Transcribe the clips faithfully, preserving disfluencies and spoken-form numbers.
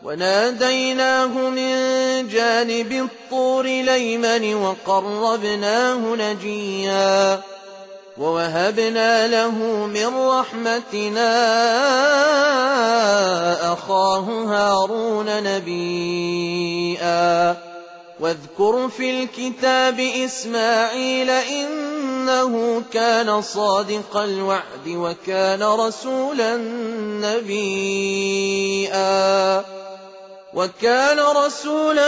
وناديناه من جانب الطور الأيمن وقربناه نجيا ووهبنا له من رحمتنا أخاه هارون نبيا واذكر في الكتاب إسماعيل إنه كان صادق الوعد وكان رسولا نبيا وكان رسولا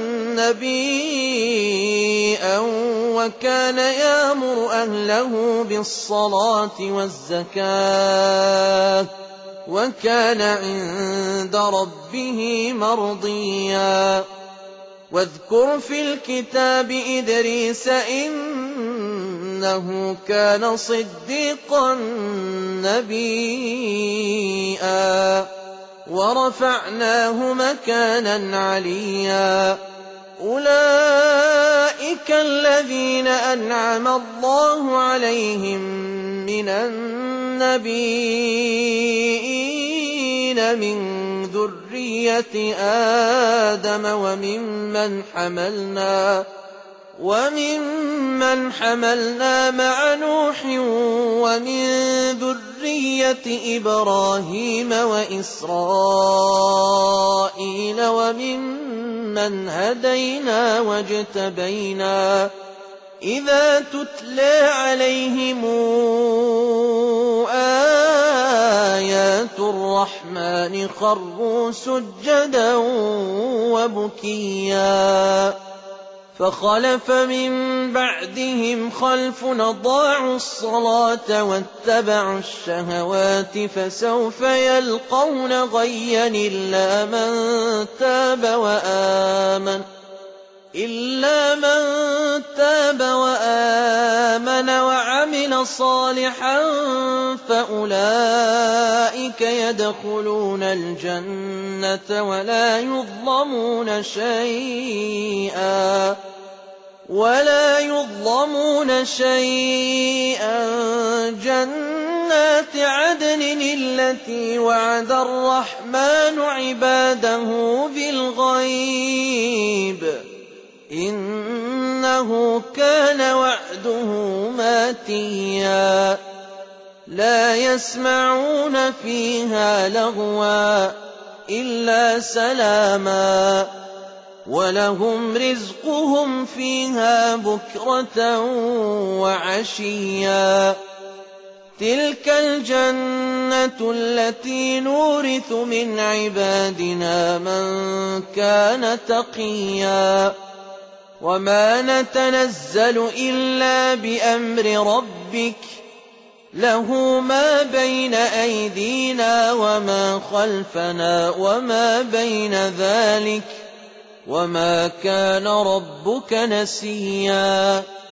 نبيا وكان يأمر أهله بالصلاة والزكاة وكان عند ربه مرضيا واذكر في الكتاب إدريس إنه كان صديقا نبيا ورفعناه مكانا عليا أولئك الذين أنعم الله عليهم من النبيين من ذرية آدم وممن حملنا وممن حملنا مع نوح ومن ذرية إبراهيم وإسرائيل وممن هدينا واجتبينا إذا تتلى عليهم آيات الرحمن خروا سجدا وبكيا فخلف من بعدهم خلف أضاعوا الصلاة واتبعوا الشهوات فسوف يلقون غيا إلا من تاب وآمن إلا من تاب وآمن وعمل صالحا فأولئك يدخلون الجنة ولا يظلمون شيئا ولا يظلمون شيئا جنات عدن التي وعد الرحمن عباده بالغيب إنه كان وعده ماتيا لا يسمعون فيها لغوا إلا سلاما ولهم رزقهم فيها بكرة وعشيا تلك الجنة التي نورث من عبادنا من كان تقيا وما نتنزل إلا بأمر ربك له ما بين أيدينا وما خلفنا وما بين ذلك وما كان ربك نسيا